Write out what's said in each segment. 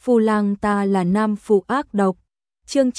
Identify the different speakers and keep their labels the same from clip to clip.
Speaker 1: Phu lang ta là nam phụ ác độc. Chương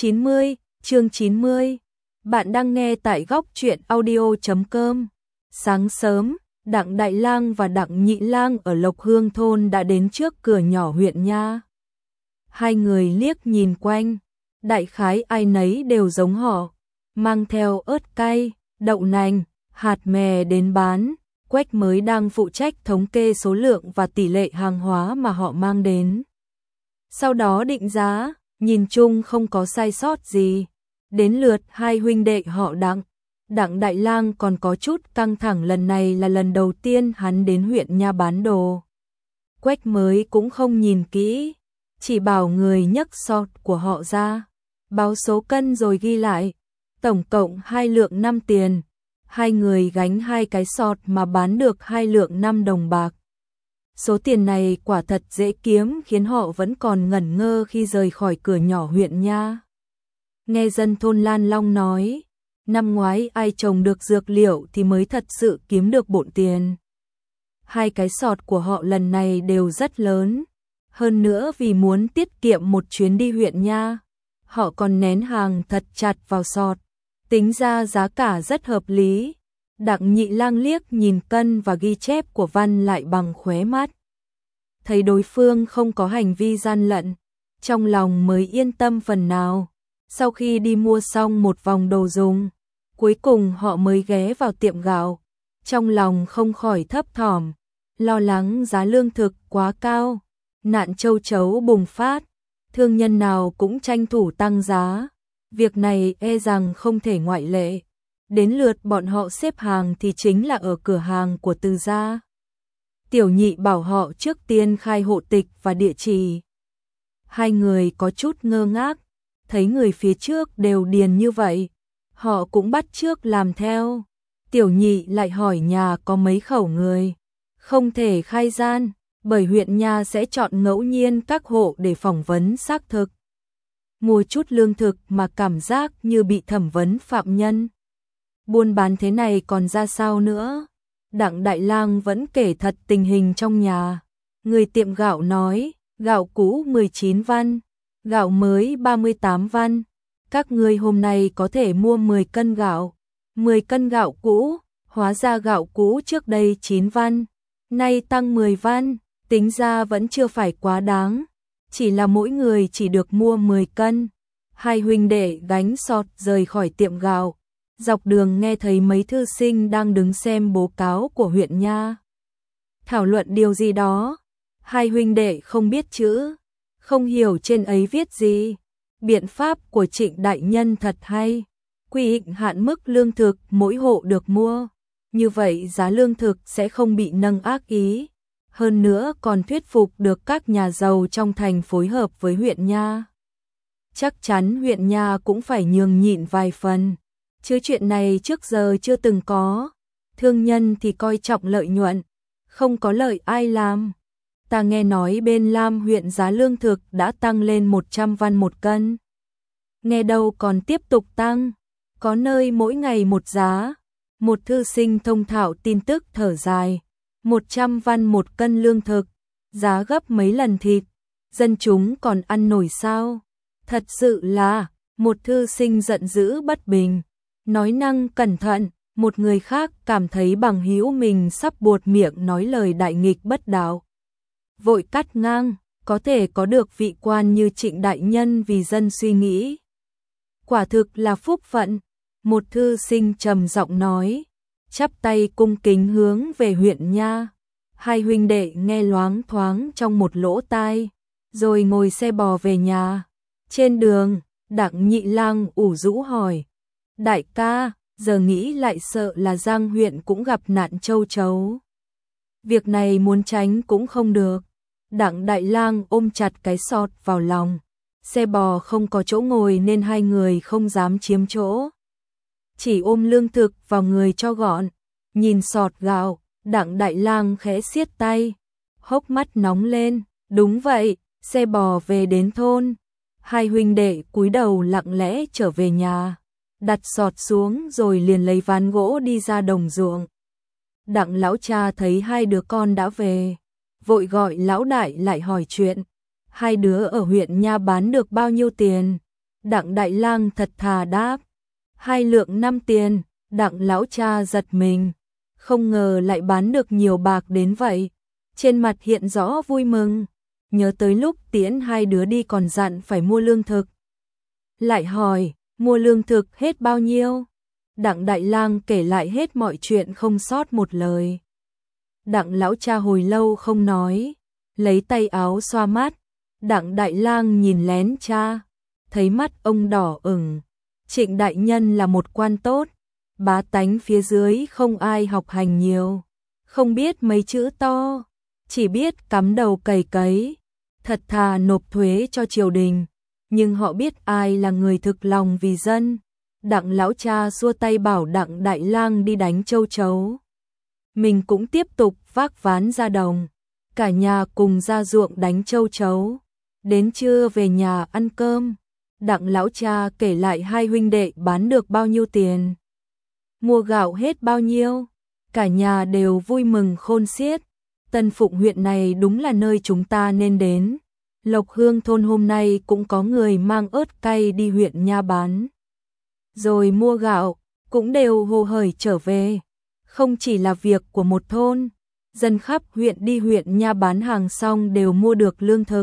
Speaker 1: 90. Bạn đang nghe tại góc truyện audio.com. Sáng sớm, Đặng Đại Lang và Đặng Nhị Lang ở Lộc Hương thôn đã đến trước cửa nhỏ huyện nha. Hai người liếc nhìn quanh, đại khái ai nấy đều giống họ, mang theo ớt cay, đậu nành, hạt mè đến bán. Quách mới đang phụ trách thống kê số lượng và tỷ lệ hàng hóa mà họ mang đến. Sau đó định giá, nhìn chung không có sai sót gì. Đến lượt hai huynh đệ họ Đặng Đại Lang còn có chút căng thẳng, lần này là lần đầu tiên hắn đến huyện nha bán đồ. Quách mới cũng không nhìn kỹ, chỉ bảo người nhấc sọt của họ ra, báo số cân rồi ghi lại, tổng cộng 2 lượng 5 tiền. Hai người gánh 2 cái sọt mà bán được 2 lượng 5 đồng bạc. Số tiền này quả thật dễ kiếm, khiến họ vẫn còn ngẩn ngơ khi rời khỏi cửa nhỏ huyện nha. Nghe dân thôn Lan Long nói, năm ngoái ai trồng được dược liệu thì mới thật sự kiếm được bộn tiền. 2 cái sọt của họ lần này đều rất lớn. Hơn nữa vì muốn tiết kiệm một chuyến đi huyện nha, họ còn nén hàng thật chặt vào sọt. Tính ra giá cả rất hợp lý. Đặng Nhị Lang liếc nhìn cân và ghi chép của Văn lại bằng khóe mắt. Thấy đối phương không có hành vi gian lận, trong lòng mới yên tâm phần nào. Sau khi đi mua xong một vòng đồ dùng, cuối cùng họ mới ghé vào tiệm gạo. Trong lòng không khỏi thấp thỏm, lo lắng giá lương thực quá cao, nạn châu chấu bùng phát, thương nhân nào cũng tranh thủ tăng giá. Việc này e rằng không thể ngoại lệ. Đến lượt bọn họ xếp hàng thì chính là ở cửa hàng của Từ gia. Tiểu Nhị bảo họ trước tiên khai hộ tịch và địa chỉ. Hai người có chút ngơ ngác, thấy người phía trước đều điền như vậy, họ cũng bắt chước làm theo. Tiểu Nhị lại hỏi nhà có mấy khẩu người, không thể khai gian, bởi huyện nha sẽ chọn ngẫu nhiên các hộ để phỏng vấn xác thực. Mua chút lương thực mà cảm giác như bị thẩm vấn phạm nhân. Buôn bán thế này còn ra sao nữa? Đặng Đại Lang vẫn kể thật tình hình trong nhà. Người tiệm gạo nói, gạo cũ 19 văn, gạo mới 38 văn. Các ngươi hôm nay có thể mua 10 cân gạo. 10 cân gạo cũ, hóa ra gạo cũ trước đây 9 văn, nay tăng 10 văn, tính ra vẫn chưa phải quá đáng. Chỉ là mỗi người chỉ được mua 10 cân. Hai huynh đệ gánh sọt rời khỏi tiệm gạo. Dọc đường nghe thấy mấy thư sinh đang đứng xem báo cáo của huyện nha, thảo luận điều gì đó. Hai huynh đệ không biết chữ, không hiểu trên ấy viết gì. Biện pháp của Trịnh đại nhân thật hay, quy định hạn mức lương thực mỗi hộ được mua. Như vậy giá lương thực sẽ không bị nâng ác ý. Hơn nữa còn thuyết phục được các nhà giàu trong thành phối hợp với huyện nha. Chắc chắn huyện nha cũng phải nhường nhịn vài phần, chứ chuyện này trước giờ chưa từng có. Thương nhân thì coi trọng lợi nhuận, không có lợi ai làm. Ta nghe nói bên Lam huyện giá lương thực đã tăng lên 100 văn một cân. Nghe đâu còn tiếp tục tăng, có nơi mỗi ngày một giá. Một thư sinh thông thạo tin tức thở dài. 100 văn một cân lương thực, giá gấp mấy lần thịt, dân chúng còn ăn nổi sao? Thật sự là, một thư sinh giận dữ bất bình, nói năng cẩn thận. Một người khác cảm thấy bằng hữu mình sắp buột miệng nói lời đại nghịch bất đạo, vội cắt ngang, có thể có được vị quan như Trịnh đại nhân vì dân suy nghĩ, quả thực là phúc phận. Một thư sinh trầm giọng nói, chắp tay cung kính hướng về huyện nha. Hai huynh đệ nghe loáng thoáng trong một lỗ tai, rồi ngồi xe bò về nhà. Trên đường, Đặng Nhị Lang ủ rũ hỏi, đại ca, giờ nghĩ lại sợ là Giang huyện cũng gặp nạn châu chấu. Việc này muốn tránh cũng không được. Đặng Đại Lang ôm chặt cái sọt vào lòng. Xe bò không có chỗ ngồi nên hai người không dám chiếm chỗ, chỉ ôm lương thực vào người cho gọn. Nhìn sọt gạo, Đặng Đại Lang khẽ siết tay, hốc mắt nóng lên. Đúng vậy, xe bò về đến thôn. Hai huynh đệ cúi đầu lặng lẽ trở về nhà, đặt sọt xuống rồi liền lấy ván gỗ đi ra đồng ruộng. Đặng lão cha thấy hai đứa con đã về, vội gọi lão đại lại hỏi chuyện. hai đứa ở huyện nha bán được bao nhiêu tiền? Đặng Đại Lang thật thà đáp, 2 lượng 5 tiền. Đặng lão cha giật mình, không ngờ lại bán được nhiều bạc đến vậy. Trên mặt hiện rõ vui mừng, nhớ tới lúc tiễn hai đứa đi còn dặn phải mua lương thực. Lại hỏi, mua lương thực hết bao nhiêu? Đặng Đại Lang kể lại hết mọi chuyện không sót một lời. Đặng lão cha hồi lâu không nói, lấy tay áo xoa mắt. Đặng Đại Lang nhìn lén cha, thấy mắt ông đỏ ửng. Trịnh đại nhân là một quan tốt, bá tánh phía dưới không ai học hành nhiều, không biết mấy chữ to, chỉ biết cắm đầu cày cấy, thật thà nộp thuế cho triều đình, nhưng họ biết ai là người thực lòng vì dân. Đặng lão cha xua tay bảo Đặng Đại Lang đi đánh châu chấu. Mình cũng tiếp tục vác ván ra đồng, cả nhà cùng ra ruộng đánh châu chấu. Đến trưa về nhà ăn cơm, Đặng lão cha kể lại hai huynh đệ bán được bao nhiêu tiền, mua gạo hết bao nhiêu, cả nhà đều vui mừng khôn xiết. Tân Phụng huyện này đúng là nơi chúng ta nên đến. Lộc Hương thôn hôm nay cũng có người mang ớt cay đi huyện nha bán, rồi mua gạo, cũng đều hồ hởi trở về. Không chỉ là việc của một thôn, dân khắp huyện đi huyện nha bán hàng xong đều mua được lương thực.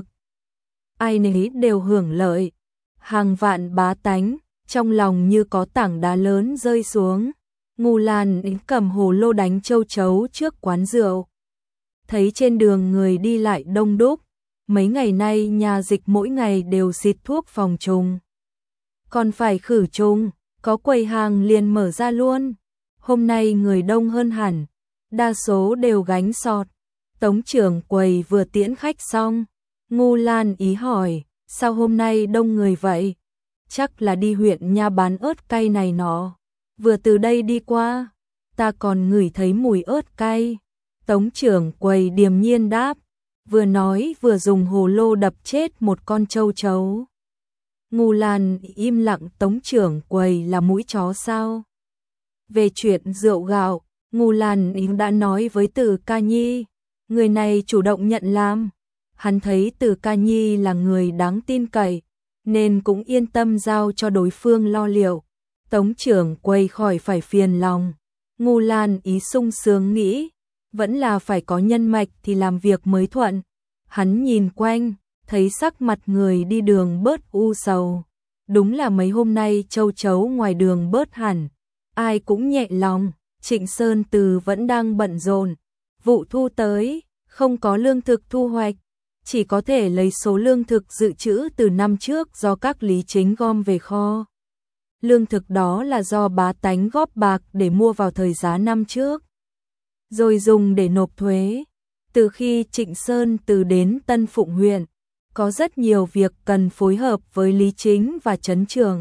Speaker 1: Ai nấy đều hưởng lợi. Hàng vạn bá tánh, trong lòng như có tảng đá lớn rơi xuống. Ngô Lan cầm hồ lô đánh châu chấu trước quán rượu. Thấy trên đường người đi lại đông đúc, mấy ngày nay nhà dịch mỗi ngày đều xịt thuốc phòng trùng. Còn phải khử trùng, có quầy hàng liền mở ra luôn. Hôm nay người đông hơn hẳn, đa số đều gánh sọt. Tống trưởng quầy vừa tiễn khách xong, Ngô Lan ý hỏi, sao hôm nay đông người vậy? Chắc là đi huyện nha bán ớt cay này nọ. Vừa từ đây đi qua, ta còn ngửi thấy mùi ớt cay. Tống trưởng quầy điềm nhiên đáp, vừa nói vừa dùng hồ lô đập chết một con trâu chấu. Ngô Lan im lặng. Tống trưởng quầy là mũi chó sao? Về chuyện rượu gạo, Ngô Lan đã nói với Từ Ca Nhi, người này chủ động nhận làm. Hắn thấy Từ Ca Nhi là người đáng tin cậy, nên cũng yên tâm giao cho đối phương lo liệu. Tống trưởng quầy khỏi phải phiền lòng. Ngô Lan ý sung sướng nghĩ, vẫn là phải có nhân mạch thì làm việc mới thuận. Hắn nhìn quanh, thấy sắc mặt người đi đường bớt u sầu. Đúng là mấy hôm nay châu chấu ngoài đường bớt hẳn, ai cũng nhẹ lòng. Trịnh Sơn Từ vẫn đang bận rộn, vụ thu tới, không có lương thực thu hoạch, chỉ có thể lấy số lương thực dự trữ từ năm trước do các lý chính gom về kho. Lương thực đó là do bá tánh góp bạc để mua vào thời giá năm trước, rồi dùng để nộp thuế. Từ khi Trịnh Sơn Từ đến Tân Phụng huyện, có rất nhiều việc cần phối hợp với lý chính và trấn trưởng.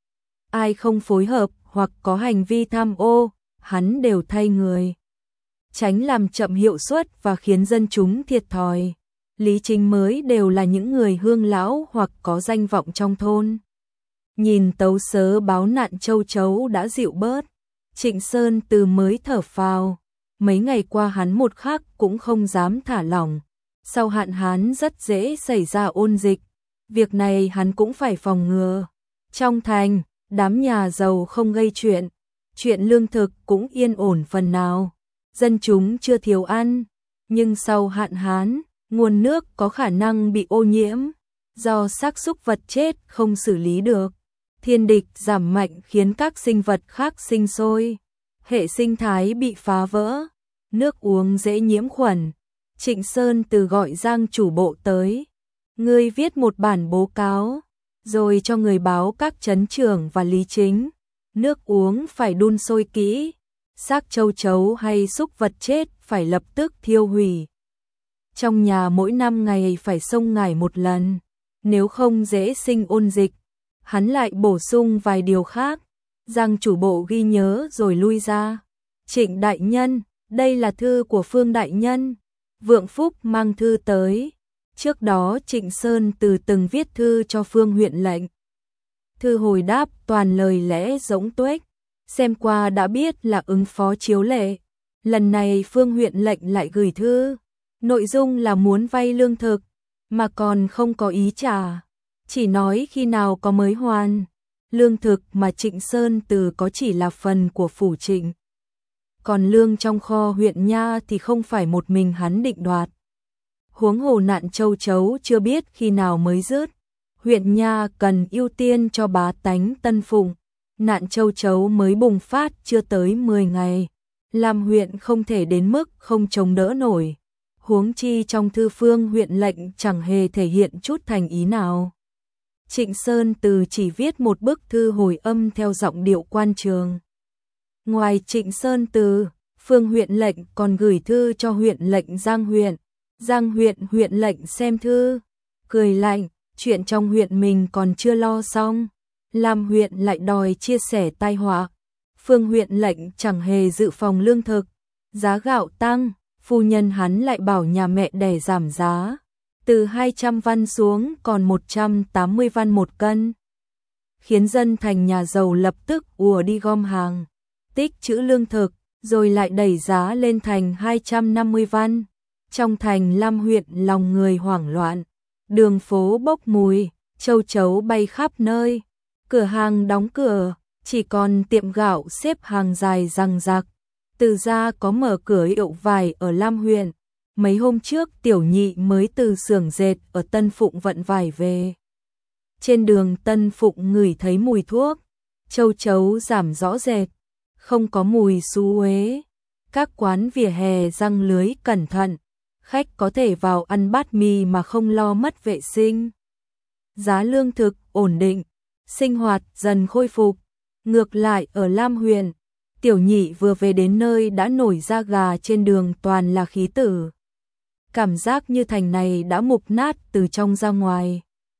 Speaker 1: Ai không phối hợp hoặc có hành vi tham ô, hắn đều thay người, tránh làm chậm hiệu suất và khiến dân chúng thiệt thòi. Lý chính mới đều là những người hương lão hoặc có danh vọng trong thôn. Nhìn tấu sớ báo nạn châu chấu đã dịu bớt, Trịnh Sơn Từ mới thở phào. Mấy ngày qua hắn một khắc cũng không dám thả lỏng. Sau hạn hán rất dễ xảy ra ôn dịch, việc này hắn cũng phải phòng ngừa. Trong thành, đám nhà giàu không gây chuyện lương thực cũng yên ổn phần nào. Dân chúng chưa thiếu ăn, nhưng sau hạn hán, nguồn nước có khả năng bị ô nhiễm, do xác súc vật chết không xử lý được. Thiên địch giảm mạnh khiến các sinh vật khác sinh sôi, hệ sinh thái bị phá vỡ, nước uống dễ nhiễm khuẩn. Trịnh Sơn Từ gọi Giang chủ bộ tới, ngươi viết một bản báo cáo, rồi cho người báo các trấn trưởng và lý chính. Nước uống phải đun sôi kỹ, xác châu chấu hay súc vật chết phải lập tức thiêu hủy. Trong nhà mỗi 5 ngày phải xông ngải một lần, nếu không dễ sinh ôn dịch. Hắn lại bổ sung vài điều khác. Giang chủ bộ ghi nhớ rồi lui ra. Trịnh đại nhân, đây là thư của Phương đại nhân. Vượng Phúc mang thư tới. Trước đó Trịnh Sơn Từ từng viết thư cho Phương huyện lệnh. Thư hồi đáp toàn lời lẽ rỗng tuếch, xem qua đã biết là ứng phó chiếu lệ. Lần này Phương huyện lệnh lại gửi thư, nội dung là muốn vay lương thực, mà còn không có ý trả, chỉ nói khi nào có mới hoàn. Lương thực mà Trịnh Sơn Từ có chỉ là phần của phủ Trịnh. Còn lương trong kho huyện nha thì không phải một mình hắn định đoạt. Huống hồ nạn châu chấu chưa biết khi nào mới dứt. Huyện nha cần ưu tiên cho bá tánh Tân Phụng. Nạn châu chấu mới bùng phát chưa tới 10 ngày. Làm huyện không thể đến mức không chống đỡ nổi. Huống chi trong thư phương huyện lệnh chẳng hề thể hiện chút thành ý nào. Trịnh Sơn Từ chỉ viết một bức thư hồi âm theo giọng điệu quan trường. Ngoài Trịnh Sơn Từ, phương huyện lệnh còn gửi thư cho huyện lệnh Giang huyện. Giang huyện lệnh xem thư, cười lạnh, chuyện trong huyện mình còn chưa lo xong, làm huyện lại đòi chia sẻ tai họa. Phương huyện lệnh chẳng hề dự phòng lương thực, giá gạo tăng, phu nhân hắn lại bảo nhà mẹ đẻ giảm giá, từ 200 văn xuống còn 180 văn một cân. Khiến dân thành nhà giàu lập tức ùa đi gom hàng, tích trữ lương thực, rồi lại đẩy giá lên thành 250 văn. Trong thành Lam huyện lòng người hoảng loạn, đường phố bốc mùi, châu chấu bay khắp nơi, cửa hàng đóng cửa, chỉ còn tiệm gạo xếp hàng dài răng rạc. Từ gia có mở cửa hiệu vải ở Lam huyện, mấy hôm trước Tiểu Nhị mới từ xưởng dệt ở Tân Phụng vận vải về. Trên đường Tân Phụng ngửi thấy mùi thuốc, châu chấu giảm rõ rệt, không có mùi xú uế. Các quán vỉa hè răng lưới cẩn thận, khách có thể vào ăn bát mì mà không lo mất vệ sinh. Giá lương thực ổn định, sinh hoạt dần khôi phục. Ngược lại ở Lam huyện, Tiểu Nhị vừa về đến nơi đã nổi da gà, trên đường toàn là khí tử. Cảm giác như thành này đã mục nát từ trong ra ngoài.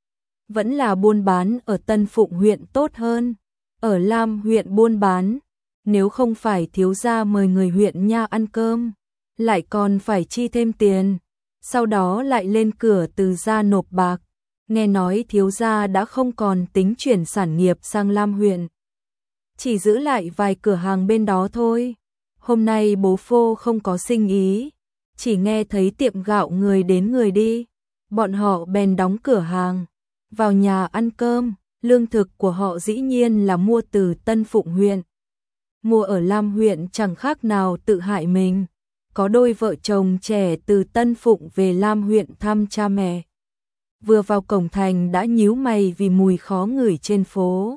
Speaker 1: Vẫn là buôn bán ở Tân Phụng huyện tốt hơn. Ở Lam huyện buôn bán, nếu không phải thiếu gia mời người huyện nha ăn cơm, lại còn phải chi thêm tiền, sau đó lại lên cửa Từ gia nộp bạc. Nghe nói thiếu gia đã không còn tính chuyển sản nghiệp sang Lam huyện, chỉ giữ lại vài cửa hàng bên đó thôi. Hôm nay bố phô không có sinh ý, chỉ nghe thấy tiệm gạo người đến người đi, bọn họ bèn đóng cửa hàng, vào nhà ăn cơm. Lương thực của họ dĩ nhiên là mua từ Tân Phụng huyện. Mua ở Lam huyện chẳng khác nào tự hại mình. Có đôi vợ chồng trẻ từ Tân Phụng về Lam huyện thăm cha mẹ, vừa vào cổng thành đã nhíu mày vì mùi khó ngửi trên phố.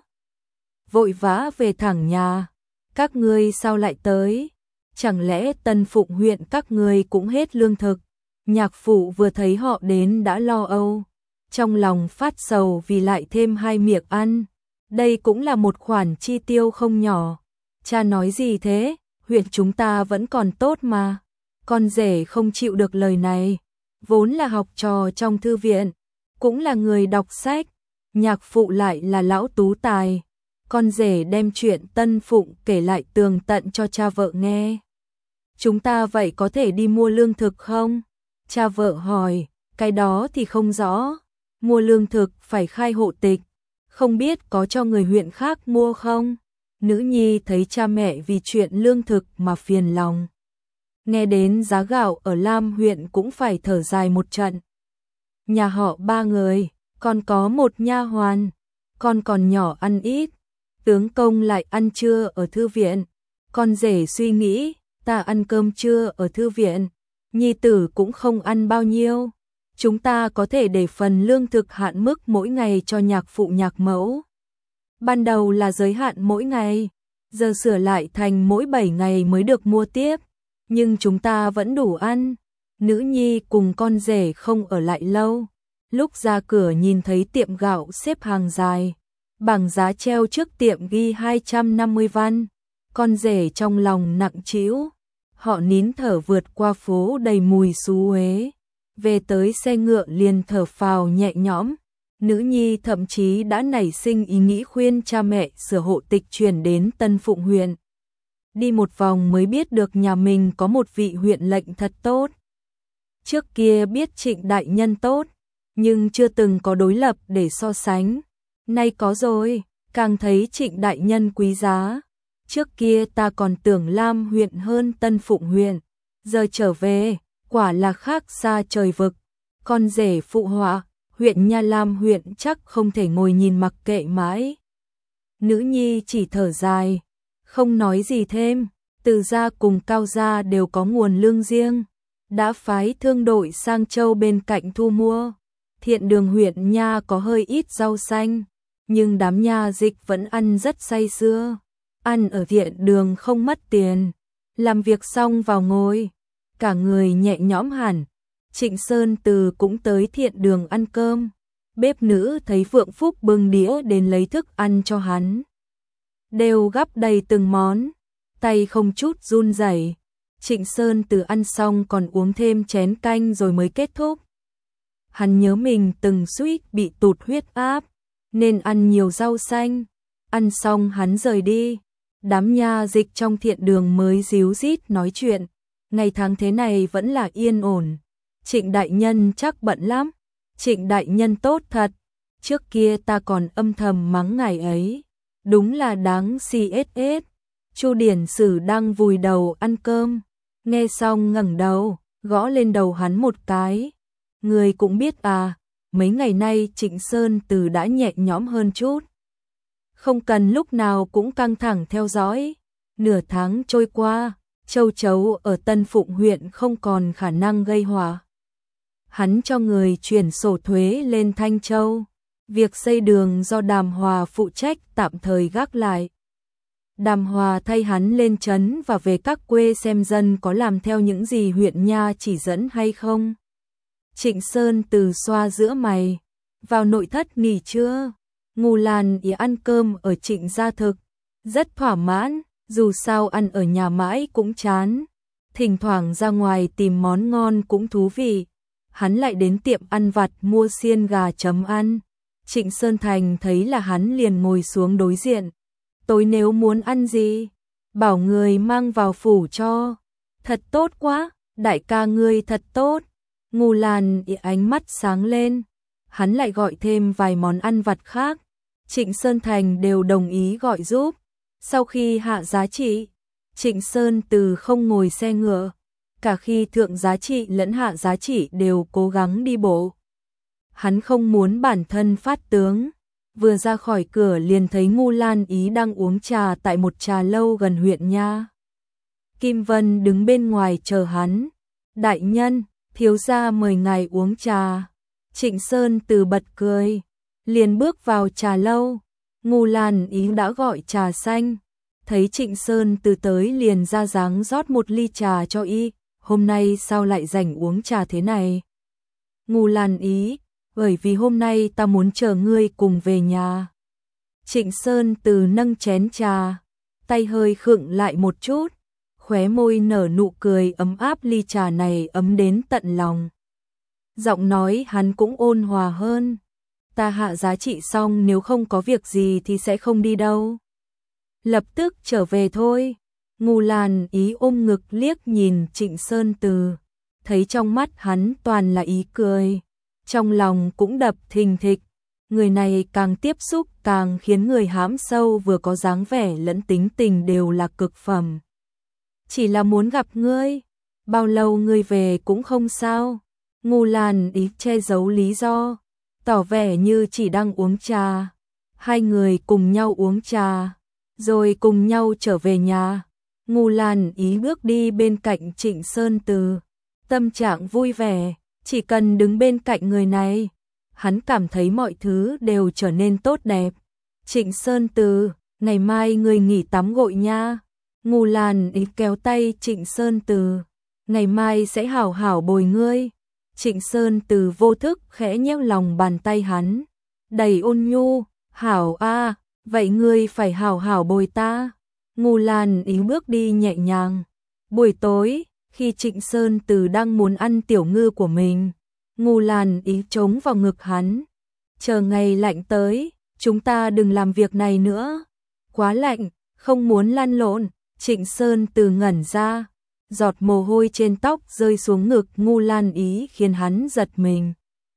Speaker 1: Vội vã về thẳng nhà. Các ngươi sao lại tới? Chẳng lẽ Tân Phụng huyện các ngươi cũng hết lương thực? Nhạc phụ vừa thấy họ đến đã lo âu, trong lòng phát sầu vì lại thêm 2 miệng ăn. Đây cũng là một khoản chi tiêu không nhỏ. Cha nói gì thế? Huyện chúng ta vẫn còn tốt mà. Con rể không chịu được lời này, vốn là học trò trong thư viện, cũng là người đọc sách. Nhạc phụ lại là lão tú tài. Con rể đem chuyện Tân Phụng kể lại tường tận cho cha vợ nghe. Chúng ta vậy có thể đi mua lương thực không? Cha vợ hỏi. Cái đó thì không rõ. Mua lương thực phải khai hộ tịch, không biết có cho người huyện khác mua không? Nữ nhi thấy cha mẹ vì chuyện lương thực mà phiền lòng. Nghe đến giá gạo ở Lam huyện cũng phải thở dài một trận. Nhà họ 3 người, còn có một nha hoàn, con còn nhỏ ăn ít. Tướng công lại ăn trưa ở thư viện. Con rể suy nghĩ, ta ăn cơm trưa ở thư viện, nhi tử cũng không ăn bao nhiêu. Chúng ta có thể để phần lương thực hạn mức mỗi ngày cho nhạc phụ nhạc mẫu. Ban đầu là giới hạn mỗi ngày, giờ sửa lại thành mỗi 7 ngày mới được mua tiếp. Nhưng chúng ta vẫn đủ ăn. Nữ nhi cùng con rể không ở lại lâu. Lúc ra cửa nhìn thấy tiệm gạo xếp hàng dài, bảng giá treo trước tiệm ghi 250 văn. Con rể trong lòng nặng trĩu. Họ nín thở vượt qua phố đầy mùi xú uế. Về tới xe ngựa liền thở phào nhẹ nhõm. Nữ nhi thậm chí đã nảy sinh ý nghĩ khuyên cha mẹ sửa hộ tịch chuyển đến Tân Phụng huyện. Đi một vòng mới biết được nhà mình có một vị huyện lệnh thật tốt. Trước kia biết Trịnh đại nhân tốt, nhưng chưa từng có đối lập để so sánh. Nay có rồi, càng thấy Trịnh đại nhân quý giá. Trước kia ta còn tưởng Lam huyện hơn Tân Phụng huyện, giờ trở về, quả là khác xa trời vực. Con rể phụ họa, huyện Nha Lam huyện chắc không thể ngồi nhìn mặc kệ mãi. Nữ nhi chỉ thở dài, không nói gì thêm. Từ gia cùng Cao gia đều có nguồn lương riêng, đã phái thương đội sang châu bên cạnh thu mua. Thiện đường huyện Nha có hơi ít rau xanh, nhưng đám nha dịch vẫn ăn rất say sưa. Ăn ở thiện đường không mất tiền, làm việc xong vào ngồi, cả người nhẹ nhõm hẳn. Trịnh Sơn Từ cũng tới thiện đường ăn cơm. Bếp nữ thấy Phượng Phúc bưng đĩa đến lấy thức ăn cho hắn, đều gắp đầy từng món, tay không chút run rẩy. Trịnh Sơn Từ ăn xong còn uống thêm chén canh rồi mới kết thúc. Hắn nhớ mình từng suýt bị tụt huyết áp, nên ăn nhiều rau xanh. Ăn xong hắn rời đi. Đám nha dịch trong thiện đường mới díu dít nói chuyện. Ngày tháng thế này vẫn là yên ổn. Trịnh đại nhân chắc bận lắm. Trịnh đại nhân tốt thật. Trước kia ta còn âm thầm mắng ngày ấy. Đúng là đáng CSS. Chu Điển Sử đang vùi đầu ăn cơm. Nghe xong ngẩng đầu, gõ lên đầu hắn một cái. Người cũng biết à, mấy ngày nay Trịnh Sơn Từ đã nhẹ nhõm hơn chút. Không cần lúc nào cũng căng thẳng theo dõi. Nửa tháng trôi qua, châu chấu ở Tân Phụng huyện không còn khả năng gây họa. Hắn cho người chuyển sổ thuế lên Thanh Châu. Việc xây đường do Đàm Hòa phụ trách tạm thời gác lại. Đàm Hòa thay hắn lên trấn và về các quê xem dân có làm theo những gì huyện Nha chỉ dẫn hay không. Trịnh Sơn Từ xoa giữa mày, vào nội thất nghỉ trưa. Ngô Lan Ý ăn cơm ở Trịnh gia thực, rất thỏa mãn, dù sao ăn ở nhà mãi cũng chán. Thỉnh thoảng ra ngoài tìm món ngon cũng thú vị. Hắn lại đến tiệm ăn vặt mua xiên gà chấm ăn. Trịnh Sơn Thành thấy là hắn liền ngồi xuống đối diện. Tối nếu muốn ăn gì, bảo người mang vào phủ cho. Thật tốt quá, đại ca ngươi thật tốt. Ngô Lan Ý ánh mắt sáng lên. Hắn lại gọi thêm vài món ăn vặt khác. Trịnh Sơn Thành đều đồng ý gọi giúp. Sau khi hạ giá trị, Trịnh Sơn Từ không ngồi xe ngựa. Cả khi thượng giá trị lẫn hạ giá trị đều cố gắng đi bộ. Hắn không muốn bản thân phát tướng. Vừa ra khỏi cửa liền thấy Ngô Lan Ý đang uống trà tại một trà lâu gần huyện Nha. Kim Vân đứng bên ngoài chờ hắn. Đại nhân, thiếu gia mời ngài uống trà. Trịnh Sơn Từ bật cười, liền bước vào trà lâu. Ngô Lan Ý đã gọi trà xanh. Thấy Trịnh Sơn Từ tới liền ra dáng rót một ly trà cho y. Hôm nay sao lại rảnh uống trà thế này? Ngô Lan Ý, bởi vì hôm nay ta muốn chờ ngươi cùng về nhà. Trịnh Sơn Từ nâng chén trà, tay hơi khựng lại một chút, khóe môi nở nụ cười ấm áp, ly trà này ấm đến tận lòng. Giọng nói hắn cũng ôn hòa hơn. Ta hạ giá trị xong, nếu không có việc gì thì sẽ không đi đâu. Lập tức trở về thôi. Ngô Lan Ý ôm ngực liếc nhìn Trịnh Sơn Từ, thấy trong mắt hắn toàn là ý cười, trong lòng cũng đập thình thịch. Người này càng tiếp xúc càng khiến người hãm sâu, vừa có dáng vẻ lẫn tính tình đều là cực phẩm. Chỉ là muốn gặp ngươi, bao lâu ngươi về cũng không sao. Ngô Lan Ý che giấu lý do, tỏ vẻ như chỉ đang uống trà. Hai người cùng nhau uống trà, rồi cùng nhau trở về nhà. Ngô Lan Ý bước đi bên cạnh Trịnh Sơn Từ, tâm trạng vui vẻ, chỉ cần đứng bên cạnh người này, hắn cảm thấy mọi thứ đều trở nên tốt đẹp. Trịnh Sơn Từ, ngày mai ngươi nghỉ tắm gội nha. Ngô Lan Ý kéo tay Trịnh Sơn Từ, ngày mai sẽ hảo hảo bồi ngươi. Trịnh Sơn Từ vô thức khẽ nhéo lòng bàn tay hắn, đầy ôn nhu, hảo a, vậy ngươi phải hảo hảo bồi ta. Ngô Lan Ý bước đi nhẹ nhàng. Buổi tối, khi Trịnh Sơn Từ đang muốn ăn tiểu ngư của mình, Ngô Lan Ý chống vào ngực hắn. Chờ ngày lạnh tới, chúng ta đừng làm việc này nữa. Quá lạnh, không muốn lăn lộn. Trịnh Sơn Từ ngẩn ra, giọt mồ hôi trên tóc rơi xuống ngực Ngô Lan Ý khiến hắn giật mình.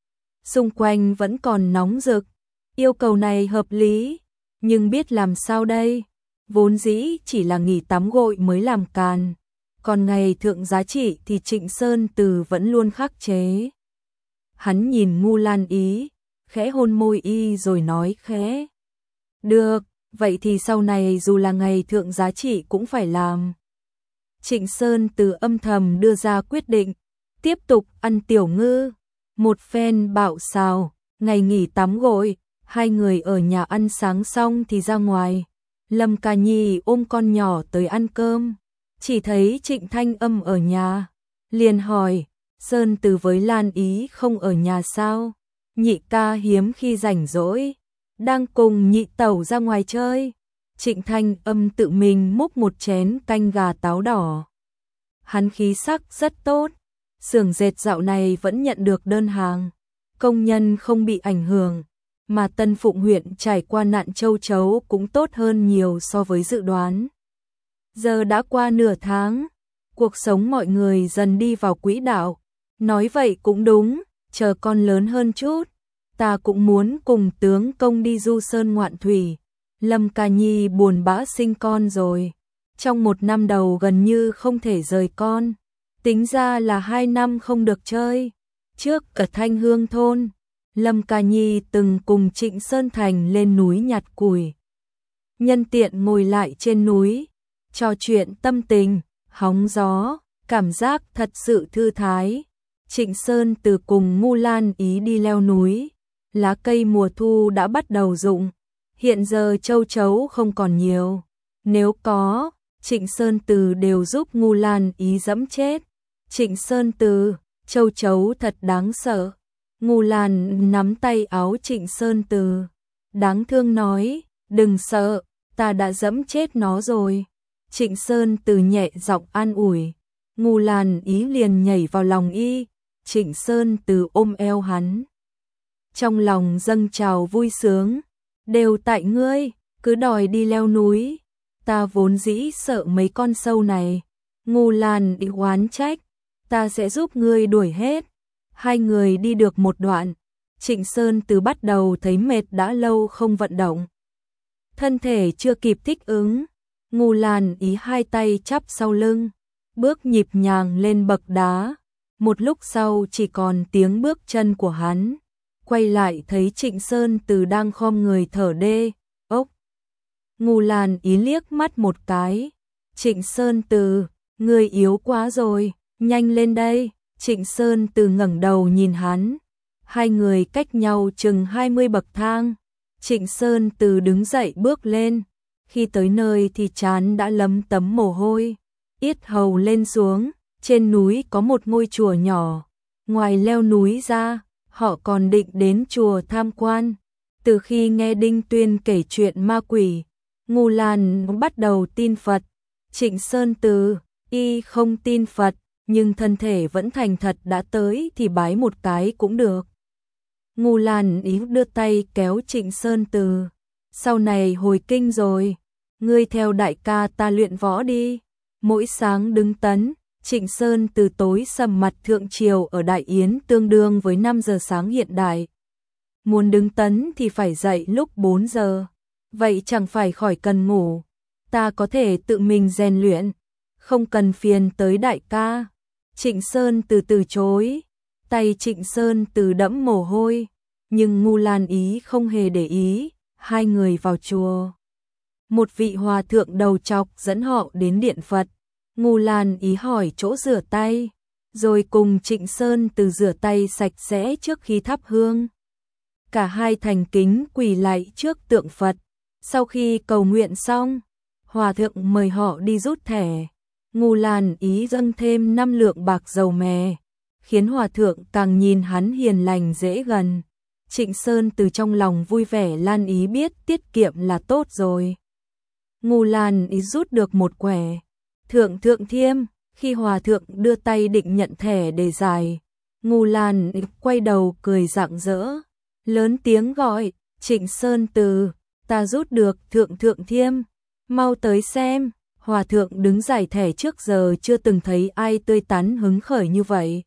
Speaker 1: Xung quanh vẫn còn nóng rực, yêu cầu này hợp lý, nhưng biết làm sao đây? Vốn dĩ chỉ là nghỉ tắm gội mới làm càn, còn ngày thượng giá trị thì Trịnh Sơn Từ vẫn luôn khắc chế. Hắn nhìn Ngu Lan Ý, khẽ hôn môi y rồi nói khẽ. Được, vậy thì sau này dù là ngày thượng giá trị cũng phải làm. Trịnh Sơn Từ âm thầm đưa ra quyết định, tiếp tục ăn tiểu ngư. Một phen bạo xào, ngày nghỉ tắm gội, hai người ở nhà ăn sáng xong thì ra ngoài. Lâm Ca Nhi ôm con nhỏ tới ăn cơm, chỉ thấy Trịnh Thanh Âm ở nhà, liền hỏi, Sơn Từ với Lan Ý không ở nhà sao? Nhị ca hiếm khi rảnh rỗi, đang cùng nhị tẩu ra ngoài chơi. Trịnh Thanh Âm tự mình múc một chén canh gà táo đỏ. Hắn khí sắc rất tốt, xưởng dệt dạo này vẫn nhận được đơn hàng, công nhân không bị ảnh hưởng, mà Tân Phụng huyện trải qua nạn châu chấu cũng tốt hơn nhiều so với dự đoán. Giờ đã qua nửa tháng, cuộc sống mọi người dần đi vào quỹ đạo, nói vậy cũng đúng, chờ con lớn hơn chút, ta cũng muốn cùng tướng công đi du sơn ngoạn thủy. Lâm Ca Nhi buồn bã sinh con rồi, trong một năm đầu gần như không thể rời con, tính ra là 2 năm không được chơi. Trước ở Thanh Hương thôn, Lâm Ca Nhi từng cùng Trịnh Sơn Thành lên núi nhặt củi. Nhân tiện ngồi lại trên núi, trò chuyện tâm tình, hóng gió, cảm giác thật sự thư thái. Trịnh Sơn Từ cùng Ngu Lan Ý đi leo núi, lá cây mùa thu đã bắt đầu rụng, hiện giờ châu chấu không còn nhiều, nếu có, Trịnh Sơn Từ đều giúp Ngu Lan Ý dẫm chết. Trịnh Sơn Từ, châu chấu thật đáng sợ. Ngu Lan nắm tay áo Trịnh Sơn Từ, đáng thương nói, đừng sợ, ta đã dẫm chết nó rồi. Trịnh Sơn Từ nhẹ giọng an ủi, Ngu Lan Ý liền nhảy vào lòng y, Trịnh Sơn Từ ôm eo hắn. Trong lòng dâng trào vui sướng, đều tại ngươi, cứ đòi đi leo núi, ta vốn dĩ sợ mấy con sâu này. Ngu Lan Ý oán trách, ta sẽ giúp ngươi đuổi hết. Hai người đi được một đoạn, Trịnh Sơn Từ bắt đầu thấy mệt, đã lâu không vận động, thân thể chưa kịp thích ứng. Ngu Lan Ý hai tay chắp sau lưng, bước nhịp nhàng lên bậc đá. Một lúc sau chỉ còn tiếng bước chân của hắn, quay lại thấy Trịnh Sơn Từ đang khom người thở đê ốc. Ngu Lan Ý liếc mắt một cái, Trịnh Sơn Từ, ngươi yếu quá rồi, nhanh lên đây. Trịnh Sơn Từ ngẩng đầu nhìn hắn, hai người cách nhau chừng 20 bậc thang. Trịnh Sơn Từ đứng dậy bước lên, khi tới nơi thì trán đã lấm tấm mồ hôi, yết hầu lên xuống. Trên núi có một ngôi chùa nhỏ, ngoài leo núi ra, họ còn định đến chùa tham quan. Từ khi nghe Đinh Tuyên kể chuyện ma quỷ, Ngu Lan bắt đầu tin Phật. Trịnh Sơn Từ, y không tin Phật, nhưng thân thể vẫn thành thật, đã tới thì bái một cái cũng được. Ngu Lan Ý đưa tay kéo Trịnh Sơn Từ, sau này hồi kinh rồi, ngươi theo đại ca ta luyện võ đi. Mỗi sáng đứng tấn, Trịnh Sơn Từ tối sầm mặt thượng triều ở Đại Yến tương đương với 5 giờ sáng hiện đại. Muốn đứng tấn thì phải dậy lúc 4 giờ, vậy chẳng phải khỏi cần ngủ, ta có thể tự mình rèn luyện, không cần phiền tới đại ca. Trịnh Sơn Từ từ chối, tay Trịnh Sơn Từ đẫm mồ hôi, nhưng Ngu Lan Ý không hề để ý. Hai người vào chùa, một vị hòa thượng đầu trọc dẫn họ đến điện Phật. Ngu Lan Ý hỏi chỗ rửa tay, rồi cùng Trịnh Sơn Từ rửa tay sạch sẽ trước khi thắp hương. Cả hai thành kính quỳ lạy trước tượng Phật. Sau khi cầu nguyện xong, hòa thượng mời họ đi rút thẻ. Ngu Lan Ý dâng thêm 5 lượng bạc dầu mè, khiến hòa thượng càng nhìn hắn hiền lành dễ gần. Trịnh Sơn Từ trong lòng vui vẻ, Lan Ý biết tiết kiệm là tốt rồi. Ngu Lan Ý rút được một quẻ. Thượng thiêm, khi hòa thượng đưa tay định nhận thẻ để giải, Ngu Lan Ý quay đầu cười rạng rỡ, lớn tiếng gọi, Trịnh Sơn Từ, ta rút được thượng thiêm, mau tới xem. Hòa thượng đứng giải thẻ, trước giờ chưa từng thấy ai tươi tắn hứng khởi như vậy.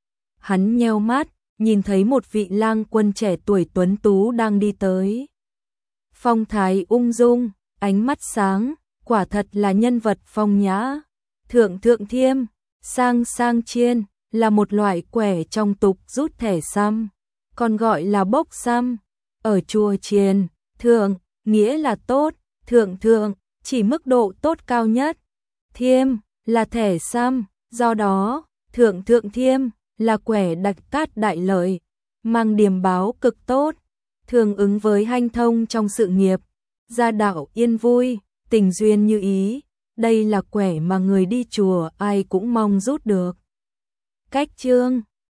Speaker 1: Hắn nheo mắt, nhìn thấy một vị lang quân trẻ tuổi tuấn tú đang đi tới. Phong thái ung dung, ánh mắt sáng, quả thật là nhân vật phong nhã. Thượng thiêm, sang chiên, là một loại quẻ trong tục rút thẻ xăm, còn gọi là bốc xăm. Ở chùa chiền, thượng nghĩa là tốt, thượng thượng chỉ mức độ tốt cao nhất, thiêm là thẻ xăm, do đó thượng thượng thiêm là quẻ đặc cát đại lợi, mang điềm báo cực tốt, thường ứng với hanh thông trong sự nghiệp, gia đạo yên vui, tình duyên như ý. Đây là quẻ mà người đi chùa ai cũng mong rút được. Cách chương